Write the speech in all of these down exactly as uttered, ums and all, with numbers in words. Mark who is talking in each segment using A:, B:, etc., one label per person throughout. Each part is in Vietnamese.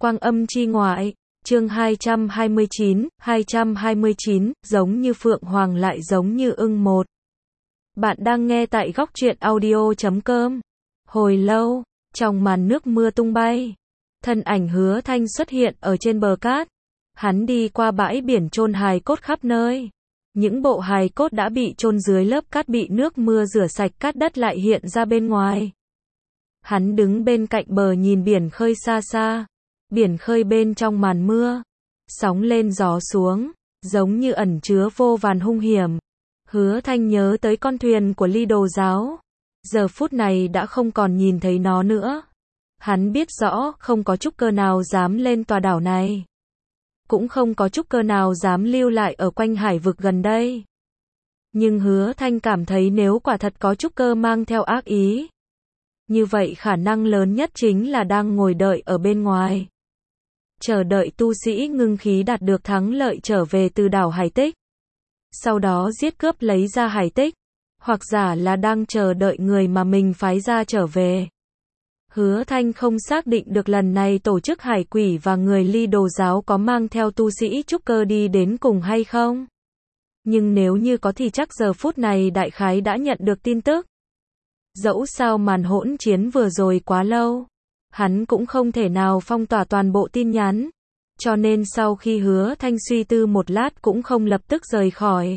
A: Quang âm chi ngoại, chương hai trăm hai mươi chín, hai trăm hai mươi chín, giống như phượng hoàng lại giống như ưng một. Bạn đang nghe tại góc truyện audio chấm com. Hồi lâu, trong màn nước mưa tung bay, thân ảnh Hứa Thanh xuất hiện ở trên bờ cát. Hắn đi qua bãi biển chôn hài cốt khắp nơi. Những bộ hài cốt đã bị chôn dưới lớp cát bị nước mưa rửa sạch, cát đất lại hiện ra bên ngoài. Hắn đứng bên cạnh bờ nhìn biển khơi xa xa. Biển khơi bên trong màn mưa, sóng lên gió xuống, giống như ẩn chứa vô vàn hung hiểm. Hứa Thanh nhớ tới con thuyền của Ly Đồ giáo. Giờ phút này đã không còn nhìn thấy nó nữa. Hắn biết rõ không có trúc cơ nào dám lên tòa đảo này. Cũng không có trúc cơ nào dám lưu lại ở quanh hải vực gần đây. Nhưng Hứa Thanh cảm thấy nếu quả thật có trúc cơ mang theo ác ý, như vậy khả năng lớn nhất chính là đang ngồi đợi ở bên ngoài. Chờ đợi tu sĩ ngưng khí đạt được thắng lợi trở về từ đảo hải tích. Sau đó giết cướp lấy ra hải tích. Hoặc giả là đang chờ đợi người mà mình phái ra trở về. Hứa Thanh không xác định được lần này tổ chức hải quỷ và người Ly Đồ giáo có mang theo tu sĩ trúc cơ đi đến cùng hay không. Nhưng nếu như có thì chắc giờ phút này đại khái đã nhận được tin tức. Dẫu sao màn hỗn chiến vừa rồi quá lâu, hắn cũng không thể nào phong tỏa toàn bộ tin nhắn. Cho nên sau khi Hứa Thanh suy tư một lát cũng không lập tức rời khỏi,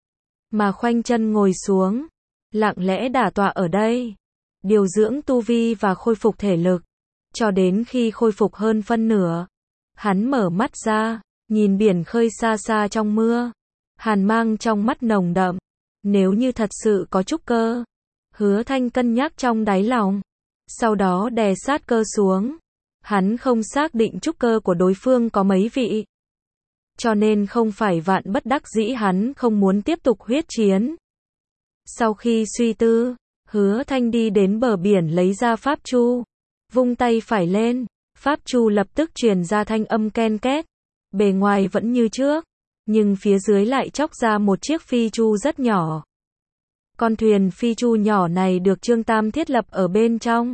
A: mà khoanh chân ngồi xuống, lặng lẽ đả tọa ở đây, điều dưỡng tu vi và khôi phục thể lực. Cho đến khi khôi phục hơn phân nửa, hắn mở mắt ra, nhìn biển khơi xa xa trong mưa. Hàn mang trong mắt nồng đậm. Nếu như thật sự có trúc cơ, Hứa Thanh cân nhắc trong đáy lòng. Sau đó đè sát cơ xuống. Hắn không xác định trúc cơ của đối phương có mấy vị. Cho nên không phải vạn bất đắc dĩ hắn không muốn tiếp tục huyết chiến. Sau khi suy tư, Hứa Thanh đi đến bờ biển lấy ra pháp chu. Vung tay phải lên, pháp chu lập tức truyền ra thanh âm ken két. Bề ngoài vẫn như trước, nhưng phía dưới lại chóc ra một chiếc phi chu rất nhỏ. Con thuyền phi chu nhỏ này được Trương Tam thiết lập ở bên trong.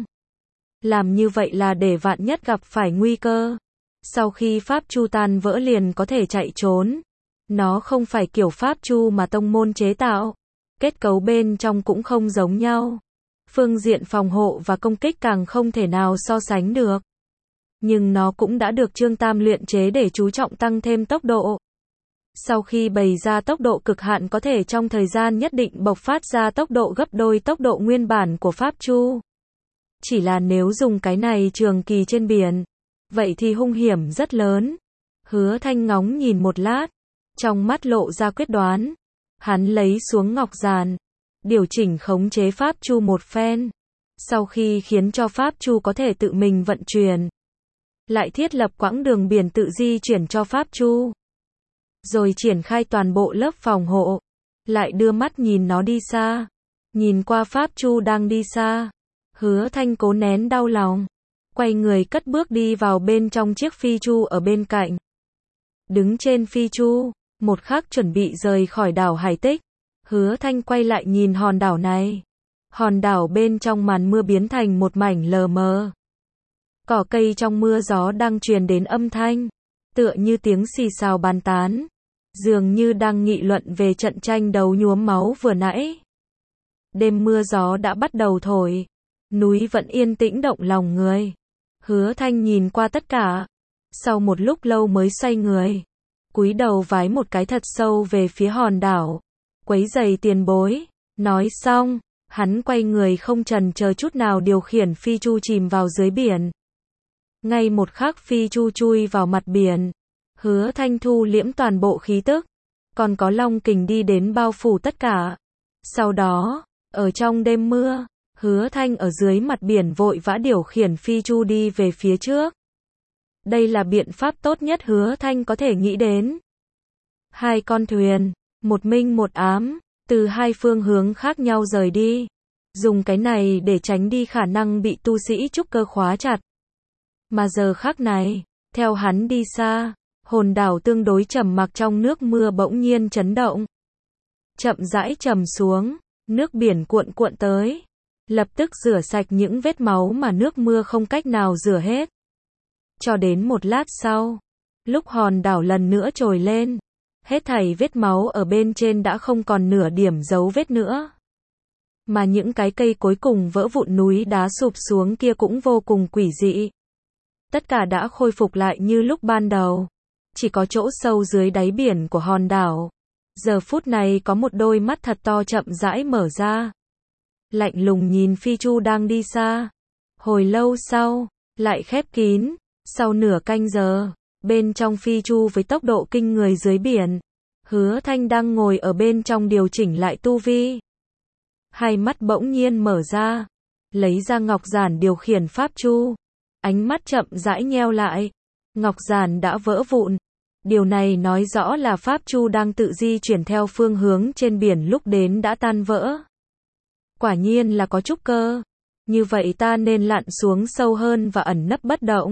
A: Làm như vậy là để vạn nhất gặp phải nguy cơ, sau khi pháp chu tan vỡ liền có thể chạy trốn. Nó không phải kiểu pháp chu mà tông môn chế tạo. Kết cấu bên trong cũng không giống nhau. Phương diện phòng hộ và công kích càng không thể nào so sánh được. Nhưng nó cũng đã được Trương Tam luyện chế để chú trọng tăng thêm tốc độ. Sau khi bày ra tốc độ cực hạn có thể trong thời gian nhất định bộc phát ra tốc độ gấp đôi tốc độ nguyên bản của pháp chu. Chỉ là nếu dùng cái này trường kỳ trên biển, vậy thì hung hiểm rất lớn. Hứa Thanh ngóng nhìn một lát, trong mắt lộ ra quyết đoán. Hắn lấy xuống ngọc giàn, điều chỉnh khống chế pháp chu một phen. Sau khi khiến cho pháp chu có thể tự mình vận chuyển, lại thiết lập quãng đường biển tự di chuyển cho pháp chu. Rồi triển khai toàn bộ lớp phòng hộ, lại đưa mắt nhìn nó đi xa. Nhìn qua pháp chu đang đi xa, Hứa Thanh cố nén đau lòng, quay người cất bước đi vào bên trong chiếc phi chu ở bên cạnh. Đứng trên phi chu, một khắc chuẩn bị rời khỏi đảo hải tích, Hứa Thanh quay lại nhìn hòn đảo này. Hòn đảo bên trong màn mưa biến thành một mảnh lờ mờ. Cỏ cây trong mưa gió đang truyền đến âm thanh, tựa như tiếng xì xào bàn tán, dường như đang nghị luận về trận tranh đấu nhuốm máu vừa nãy. Đêm mưa gió đã bắt đầu thổi, núi vẫn yên tĩnh động lòng người. Hứa Thanh nhìn qua tất cả, sau một lúc lâu mới xoay người, cúi đầu vái một cái thật sâu về phía hòn đảo. Quấy giày tiền bối. Nói xong, hắn quay người không chần chờ chút nào điều khiển phi chu chìm vào dưới biển. Ngay một khắc phi chu chui vào mặt biển, Hứa Thanh thu liễm toàn bộ khí tức, còn có long kình đi đến bao phủ tất cả. Sau đó, ở trong đêm mưa, Hứa Thanh ở dưới mặt biển vội vã điều khiển phi chu đi về phía trước. Đây là biện pháp tốt nhất Hứa Thanh có thể nghĩ đến. Hai con thuyền, một minh một ám, từ hai phương hướng khác nhau rời đi. Dùng cái này để tránh đi khả năng bị tu sĩ trúc cơ khóa chặt. Mà giờ khắc này, theo hắn đi xa, hòn đảo tương đối trầm mặc trong nước mưa bỗng nhiên chấn động. Chậm rãi trầm xuống, nước biển cuộn cuộn tới, lập tức rửa sạch những vết máu mà nước mưa không cách nào rửa hết. Cho đến một lát sau, lúc hòn đảo lần nữa trồi lên, hết thảy vết máu ở bên trên đã không còn nửa điểm dấu vết nữa. Mà những cái cây cuối cùng vỡ vụn núi đá sụp xuống kia cũng vô cùng quỷ dị. Tất cả đã khôi phục lại như lúc ban đầu. Chỉ có chỗ sâu dưới đáy biển của hòn đảo. Giờ phút này có một đôi mắt thật to chậm rãi mở ra. Lạnh lùng nhìn Phi Chu đang đi xa. Hồi lâu sau, lại khép kín. Sau nửa canh giờ, bên trong Phi Chu với tốc độ kinh người dưới biển. Hứa Thanh đang ngồi ở bên trong điều chỉnh lại tu vi. Hai mắt bỗng nhiên mở ra. Lấy ra ngọc giản điều khiển Pháp Chu. Ánh mắt chậm rãi nheo lại. Ngọc giản đã vỡ vụn. Điều này nói rõ là Pháp Chu đang tự di chuyển theo phương hướng trên biển lúc đến đã tan vỡ. Quả nhiên là có trúc cơ. Như vậy ta nên lặn xuống sâu hơn và ẩn nấp bất động.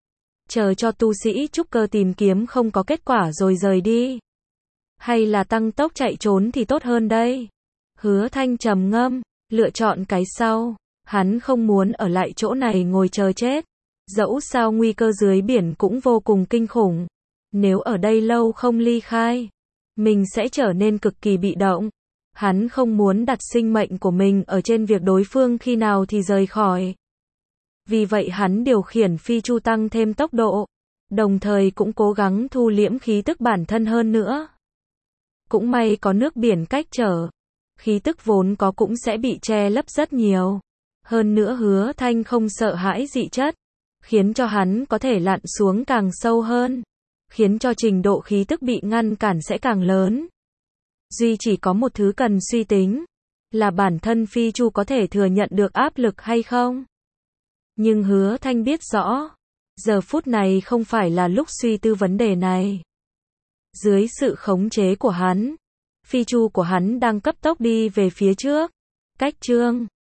A: Chờ cho tu sĩ trúc cơ tìm kiếm không có kết quả rồi rời đi. Hay là tăng tốc chạy trốn thì tốt hơn đây. Hứa Thanh trầm ngâm, lựa chọn cái sau. Hắn không muốn ở lại chỗ này ngồi chờ chết. Dẫu sao nguy cơ dưới biển cũng vô cùng kinh khủng. Nếu ở đây lâu không ly khai, mình sẽ trở nên cực kỳ bị động. Hắn không muốn đặt sinh mệnh của mình ở trên việc đối phương khi nào thì rời khỏi. Vì vậy hắn điều khiển Phi Chu tăng thêm tốc độ, đồng thời cũng cố gắng thu liễm khí tức bản thân hơn nữa. Cũng may có nước biển cách trở, khí tức vốn có cũng sẽ bị che lấp rất nhiều. Hơn nữa Hứa Thanh không sợ hãi dị chất, khiến cho hắn có thể lặn xuống càng sâu hơn, khiến cho trình độ khí tức bị ngăn cản sẽ càng lớn. Duy chỉ có một thứ cần suy tính, là bản thân Phi Chu có thể thừa nhận được áp lực hay không. Nhưng Hứa Thanh biết rõ, giờ phút này không phải là lúc suy tư vấn đề này. Dưới sự khống chế của hắn, Phi Chu của hắn đang cấp tốc đi về phía trước. Cách chương